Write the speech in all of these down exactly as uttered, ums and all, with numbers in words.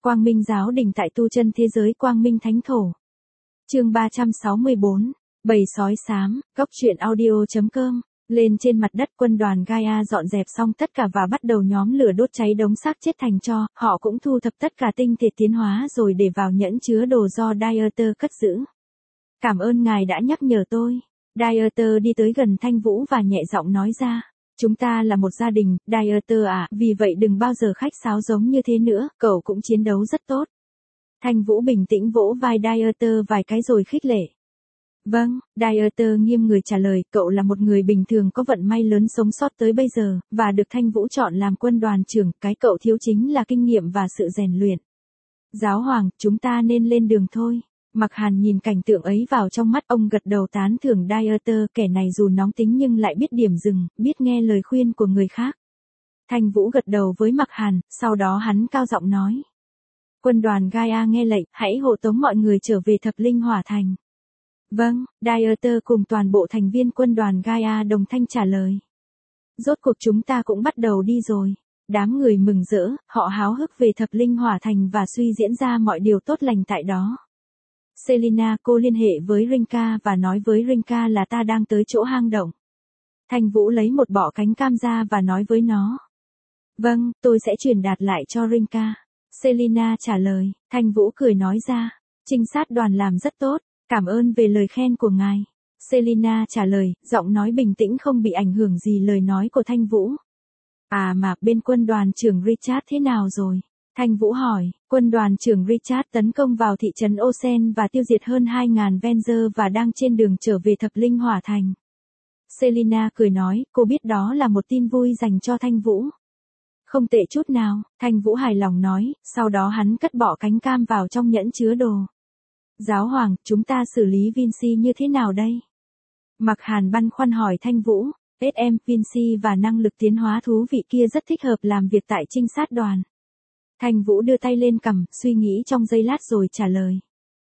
Quang Minh giáo đình tại tu chân thế giới Quang Minh Thánh Thổ. Chương ba trăm sáu mươi bốn, Bầy sói xám, góc truyện audio.com. Lên trên mặt đất, quân đoàn Gaia dọn dẹp xong tất cả và bắt đầu nhóm lửa đốt cháy đống xác chết thành tro, họ cũng thu thập tất cả tinh thể tiến hóa rồi để vào nhẫn chứa đồ do Dieter cất giữ. Cảm ơn ngài đã nhắc nhở tôi. Dieter đi tới gần Thanh Vũ và nhẹ giọng nói ra. Chúng ta là một gia đình, Dieter à, vì vậy đừng bao giờ khách sáo giống như thế nữa, cậu cũng chiến đấu rất tốt. Thanh Vũ bình tĩnh vỗ vai Dieter vài cái rồi khích lệ. Vâng, Dieter nghiêm người trả lời, cậu là một người bình thường có vận may lớn sống sót tới bây giờ, và được Thanh Vũ chọn làm quân đoàn trưởng, cái cậu thiếu chính là kinh nghiệm và sự rèn luyện. Giáo hoàng, chúng ta nên lên đường thôi. Mặc Hàn nhìn cảnh tượng ấy vào trong mắt ông gật đầu tán thưởng Dieter, kẻ này dù nóng tính nhưng lại biết điểm dừng, biết nghe lời khuyên của người khác. Thanh Vũ gật đầu với Mặc Hàn, sau đó hắn cao giọng nói. Quân đoàn Gaia nghe lệnh, hãy hộ tống mọi người trở về Thập Linh Hỏa Thành. Vâng, Dieter cùng toàn bộ thành viên quân đoàn Gaia đồng thanh trả lời. Rốt cuộc chúng ta cũng bắt đầu đi rồi. Đám người mừng rỡ, họ háo hức về Thập Linh Hỏa Thành và suy diễn ra mọi điều tốt lành tại đó. Selina, cô liên hệ với Rinka và nói với Rinka là ta đang tới chỗ hang động. Thanh Vũ lấy một bọ cánh cam ra và nói với nó. Vâng, tôi sẽ truyền đạt lại cho Rinka. Selina trả lời, Thanh Vũ cười nói ra. Trinh sát đoàn làm rất tốt, cảm ơn về lời khen của ngài. Selina trả lời, giọng nói bình tĩnh không bị ảnh hưởng gì lời nói của Thanh Vũ. À mà bên quân đoàn trưởng Richard thế nào rồi? Thanh Vũ hỏi, quân đoàn trưởng Richard tấn công vào thị trấn Osen và tiêu diệt hơn hai nghìn Venger và đang trên đường trở về Thập Linh Hỏa Thành. Selina cười nói, cô biết đó là một tin vui dành cho Thanh Vũ. Không tệ chút nào, Thanh Vũ hài lòng nói, sau đó hắn cất bỏ cánh cam vào trong nhẫn chứa đồ. Giáo hoàng, chúng ta xử lý Vinci như thế nào đây? Mặc Hàn băn khoăn hỏi Thanh Vũ, ét em, Vinci và năng lực tiến hóa thú vị kia rất thích hợp làm việc tại trinh sát đoàn. Thanh Vũ đưa tay lên cằm, suy nghĩ trong giây lát rồi trả lời.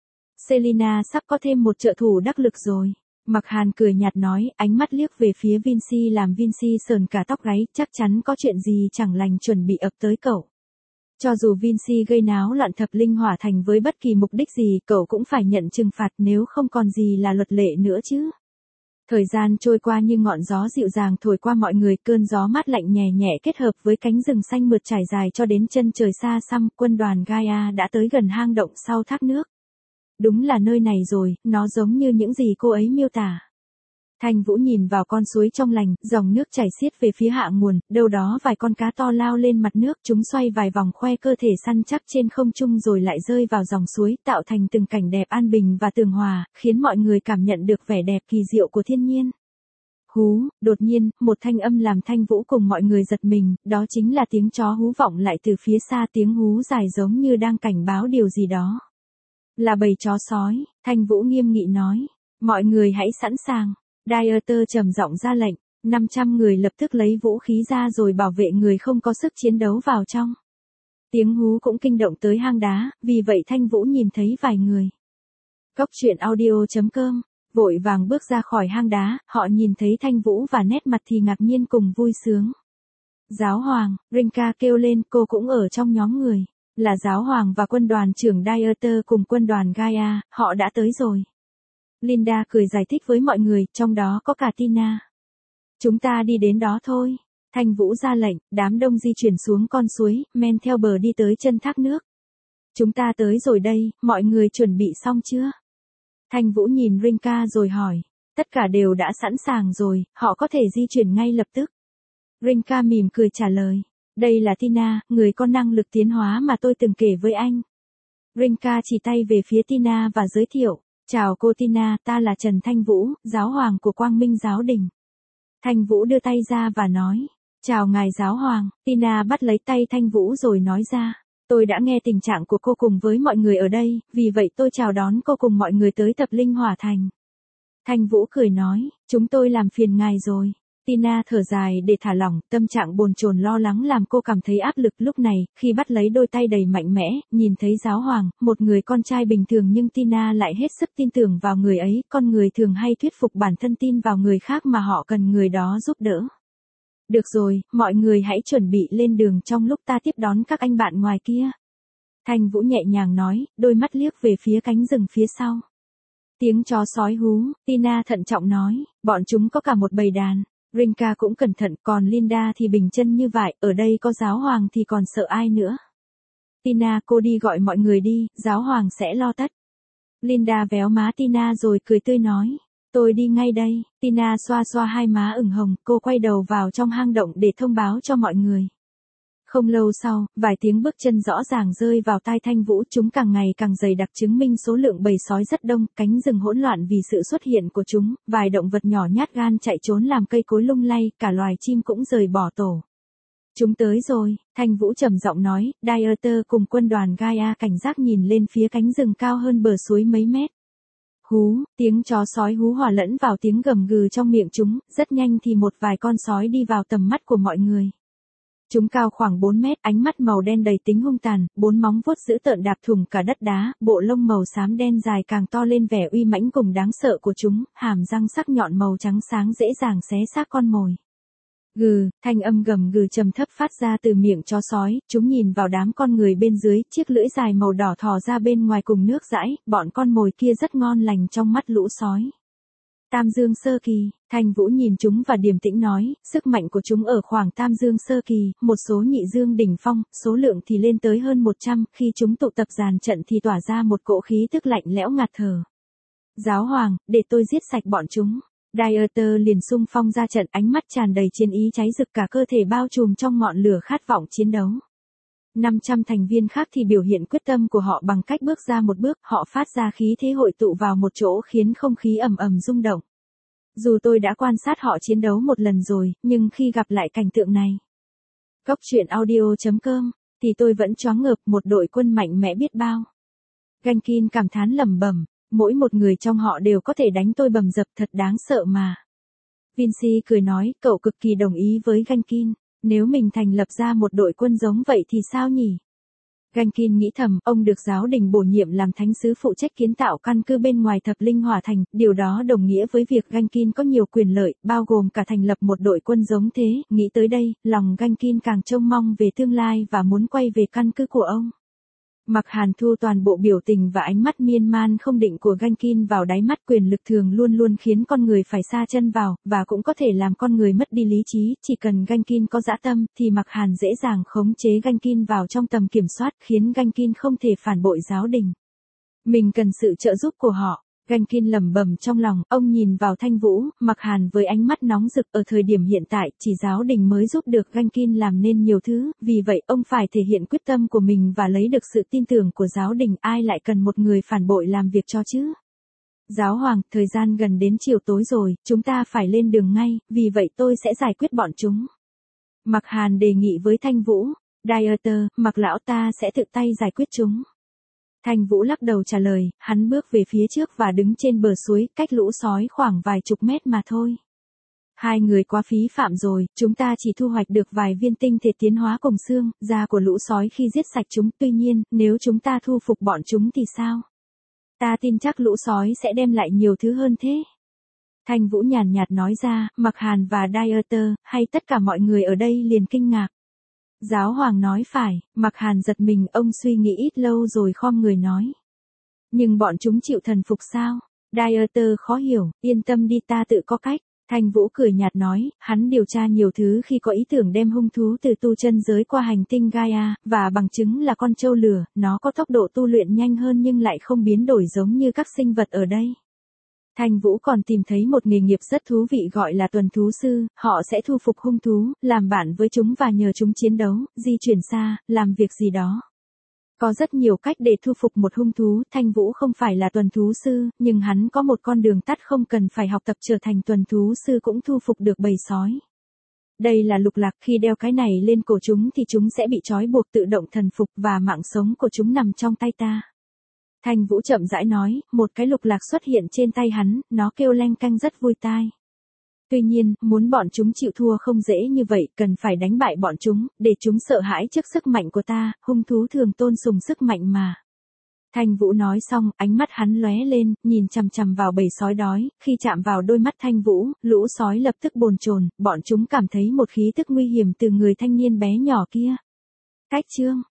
Selina sắp có thêm một trợ thủ đắc lực rồi. Mặc Hàn cười nhạt nói, ánh mắt liếc về phía Vinci làm Vinci sờn cả tóc gáy, chắc chắn có chuyện gì chẳng lành chuẩn bị ập tới cậu. Cho dù Vinci gây náo loạn Thập Linh Hỏa Thành với bất kỳ mục đích gì, cậu cũng phải nhận trừng phạt nếu không còn gì là luật lệ nữa chứ. Thời gian trôi qua như ngọn gió dịu dàng thổi qua mọi người, cơn gió mát lạnh nhẹ nhẹ kết hợp với cánh rừng xanh mượt trải dài cho đến chân trời xa xăm, quân đoàn Gaia đã tới gần hang động sau thác nước. Đúng là nơi này rồi, nó giống như những gì cô ấy miêu tả. Thanh Vũ nhìn vào con suối trong lành, dòng nước chảy xiết về phía hạ nguồn, đâu đó vài con cá to lao lên mặt nước, chúng xoay vài vòng khoe cơ thể săn chắc trên không trung rồi lại rơi vào dòng suối, tạo thành từng cảnh đẹp an bình và tường hòa, khiến mọi người cảm nhận được vẻ đẹp kỳ diệu của thiên nhiên. Hú, đột nhiên, một thanh âm làm Thanh Vũ cùng mọi người giật mình, đó chính là tiếng chó hú vọng lại từ phía xa, tiếng hú dài giống như đang cảnh báo điều gì đó. Là bầy chó sói, Thanh Vũ nghiêm nghị nói, mọi người hãy sẵn sàng. Dieter trầm giọng ra lệnh, năm trăm người lập tức lấy vũ khí ra rồi bảo vệ người không có sức chiến đấu vào trong. Tiếng hú cũng kinh động tới hang đá, vì vậy Thanh Vũ nhìn thấy vài người. Góc truyện audio.com, vội vàng bước ra khỏi hang đá, họ nhìn thấy Thanh Vũ và nét mặt thì ngạc nhiên cùng vui sướng. Giáo hoàng, Rinka kêu lên, cô cũng ở trong nhóm người. Là giáo hoàng và quân đoàn trưởng Dieter cùng quân đoàn Gaia, họ đã tới rồi. Linda cười giải thích với mọi người, trong đó có cả Tina. Chúng ta đi đến đó thôi. Thanh Vũ ra lệnh, đám đông di chuyển xuống con suối, men theo bờ đi tới chân thác nước. Chúng ta tới rồi đây, mọi người chuẩn bị xong chưa? Thanh Vũ nhìn Rinka rồi hỏi. Tất cả đều đã sẵn sàng rồi, họ có thể di chuyển ngay lập tức. Rinka mỉm cười trả lời. Đây là Tina, người có năng lực tiến hóa mà tôi từng kể với anh. Rinka chỉ tay về phía Tina và giới thiệu. Chào cô Tina, ta là Trần Thanh Vũ, giáo hoàng của Quang Minh giáo đình. Thanh Vũ đưa tay ra và nói. Chào ngài giáo hoàng. Tina bắt lấy tay Thanh Vũ rồi nói ra. Tôi đã nghe tình trạng của cô cùng với mọi người ở đây, vì vậy tôi chào đón cô cùng mọi người tới Thập Linh Hỏa Thành. Thanh Vũ cười nói, chúng tôi làm phiền ngài rồi. Tina thở dài để thả lỏng, tâm trạng bồn chồn lo lắng làm cô cảm thấy áp lực lúc này, khi bắt lấy đôi tay đầy mạnh mẽ, nhìn thấy giáo hoàng, một người con trai bình thường nhưng Tina lại hết sức tin tưởng vào người ấy, con người thường hay thuyết phục bản thân tin vào người khác mà họ cần người đó giúp đỡ. Được rồi, mọi người hãy chuẩn bị lên đường trong lúc ta tiếp đón các anh bạn ngoài kia. Thanh Vũ nhẹ nhàng nói, đôi mắt liếc về phía cánh rừng phía sau. Tiếng chó sói hú, Tina thận trọng nói, bọn chúng có cả một bầy đàn. Rinka cũng cẩn thận, còn Linda thì bình chân như vậy, ở đây có giáo hoàng thì còn sợ ai nữa. Tina, cô đi gọi mọi người đi, giáo hoàng sẽ lo tất. Linda véo má Tina rồi cười tươi nói, tôi đi ngay đây. Tina xoa xoa hai má ửng hồng, cô quay đầu vào trong hang động để thông báo cho mọi người. Không lâu sau, vài tiếng bước chân rõ ràng rơi vào tai Thanh Vũ, chúng càng ngày càng dày đặc chứng minh số lượng bầy sói rất đông, cánh rừng hỗn loạn vì sự xuất hiện của chúng, vài động vật nhỏ nhát gan chạy trốn làm cây cối lung lay, cả loài chim cũng rời bỏ tổ. Chúng tới rồi, Thanh Vũ trầm giọng nói, Dieter cùng quân đoàn Gaia cảnh giác nhìn lên phía cánh rừng cao hơn bờ suối mấy mét. Hú, tiếng chó sói hú hòa lẫn vào tiếng gầm gừ trong miệng chúng, rất nhanh thì một vài con sói đi vào tầm mắt của mọi người. Chúng cao khoảng bốn mét, ánh mắt màu đen đầy tính hung tàn, bốn móng vuốt dữ tợn đạp thủng cả đất đá, bộ lông màu xám đen dài càng to lên vẻ uy mãnh cùng đáng sợ của chúng, hàm răng sắc nhọn màu trắng sáng dễ dàng xé xác con mồi. Gừ, thanh âm gầm gừ trầm thấp phát ra từ miệng chó sói, chúng nhìn vào đám con người bên dưới, chiếc lưỡi dài màu đỏ thò ra bên ngoài cùng nước dãi, bọn con mồi kia rất ngon lành trong mắt lũ sói. Tam dương sơ kỳ, Thanh Vũ nhìn chúng và điềm tĩnh nói, sức mạnh của chúng ở khoảng tam dương sơ kỳ, một số nhị dương đỉnh phong, số lượng thì lên tới hơn một trăm, khi chúng tụ tập dàn trận thì tỏa ra một cỗ khí tức lạnh lẽo ngạt thở. Giáo hoàng, để tôi giết sạch bọn chúng. Dieter liền xung phong ra trận, ánh mắt tràn đầy chiến ý cháy rực, cả cơ thể bao trùm trong ngọn lửa khát vọng chiến đấu. năm trăm thành viên khác thì biểu hiện quyết tâm của họ bằng cách bước ra một bước, họ phát ra khí thế hội tụ vào một chỗ khiến không khí ầm ầm rung động. Dù tôi đã quan sát họ chiến đấu một lần rồi, nhưng khi gặp lại cảnh tượng này, Góc truyện audio chấm com, thì tôi vẫn choáng ngợp, một đội quân mạnh mẽ biết bao. Gankin cảm thán lẩm bẩm, mỗi một người trong họ đều có thể đánh tôi bầm dập, thật đáng sợ mà. Vinci cười nói, cậu cực kỳ đồng ý với Gankin. Nếu mình thành lập ra một đội quân giống vậy thì sao nhỉ? Gankin nghĩ thầm, ông được giáo đình bổ nhiệm làm thánh sứ phụ trách kiến tạo căn cứ bên ngoài thập linh hỏa thành, điều đó đồng nghĩa với việc Gankin có nhiều quyền lợi, bao gồm cả thành lập một đội quân giống thế. Nghĩ tới đây, lòng Gankin càng trông mong về tương lai và muốn quay về căn cứ của ông. Mặc Hàn thu toàn bộ biểu tình và ánh mắt miên man không định của Gankin vào đáy mắt. Quyền lực thường luôn luôn khiến con người phải sa chân vào, và cũng có thể làm con người mất đi lý trí. Chỉ cần Gankin có dã tâm, thì Mặc Hàn dễ dàng khống chế Gankin vào trong tầm kiểm soát, khiến Gankin không thể phản bội giáo đình. Mình cần sự trợ giúp của họ. Gankin lẩm bẩm trong lòng, ông nhìn vào Thanh Vũ, Mặc Hàn với ánh mắt nóng rực. Ở thời điểm hiện tại, chỉ giáo đình mới giúp được Gankin làm nên nhiều thứ, vì vậy ông phải thể hiện quyết tâm của mình và lấy được sự tin tưởng của giáo đình, ai lại cần một người phản bội làm việc cho chứ? Giáo hoàng, thời gian gần đến chiều tối rồi, chúng ta phải lên đường ngay, vì vậy tôi sẽ giải quyết bọn chúng. Mặc Hàn đề nghị với Thanh Vũ, Dieter, Mặc lão ta sẽ tự tay giải quyết chúng. Thanh Vũ lắc đầu trả lời, hắn bước về phía trước và đứng trên bờ suối, cách lũ sói khoảng vài chục mét mà thôi. Hai người quá phí phạm rồi, chúng ta chỉ thu hoạch được vài viên tinh thể tiến hóa cùng xương, da của lũ sói khi giết sạch chúng, tuy nhiên, nếu chúng ta thu phục bọn chúng thì sao? Ta tin chắc lũ sói sẽ đem lại nhiều thứ hơn thế. Thanh Vũ nhàn nhạt nói ra, Mặc Hàn và Dieter, hay tất cả mọi người ở đây liền kinh ngạc. Giáo hoàng nói phải, Mặc Hàn giật mình, ông suy nghĩ ít lâu rồi khom người nói. Nhưng bọn chúng chịu thần phục sao? Dieter khó hiểu, yên tâm đi, ta tự có cách. Thanh Vũ cười nhạt nói, hắn điều tra nhiều thứ khi có ý tưởng đem hung thú từ tu chân giới qua hành tinh Gaia, và bằng chứng là con trâu lửa, nó có tốc độ tu luyện nhanh hơn nhưng lại không biến đổi giống như các sinh vật ở đây. Thanh Vũ còn tìm thấy một nghề nghiệp rất thú vị gọi là tuần thú sư, họ sẽ thu phục hung thú, làm bạn với chúng và nhờ chúng chiến đấu, di chuyển xa, làm việc gì đó. Có rất nhiều cách để thu phục một hung thú, Thanh Vũ không phải là tuần thú sư, nhưng hắn có một con đường tắt, không cần phải học tập trở thành tuần thú sư cũng thu phục được bầy sói. Đây là lục lạc, khi đeo cái này lên cổ chúng thì chúng sẽ bị trói buộc tự động thần phục và mạng sống của chúng nằm trong tay ta. Thanh Vũ chậm rãi nói, một cái lục lạc xuất hiện trên tay hắn, nó kêu leng canh rất vui tai. Tuy nhiên, muốn bọn chúng chịu thua không dễ như vậy, cần phải đánh bại bọn chúng, để chúng sợ hãi trước sức mạnh của ta, hung thú thường tôn sùng sức mạnh mà. Thanh Vũ nói xong, ánh mắt hắn lóe lên, nhìn chằm chằm vào bầy sói đói, khi chạm vào đôi mắt Thanh Vũ, lũ sói lập tức bồn chồn, bọn chúng cảm thấy một khí tức nguy hiểm từ người thanh niên bé nhỏ kia. Cách chương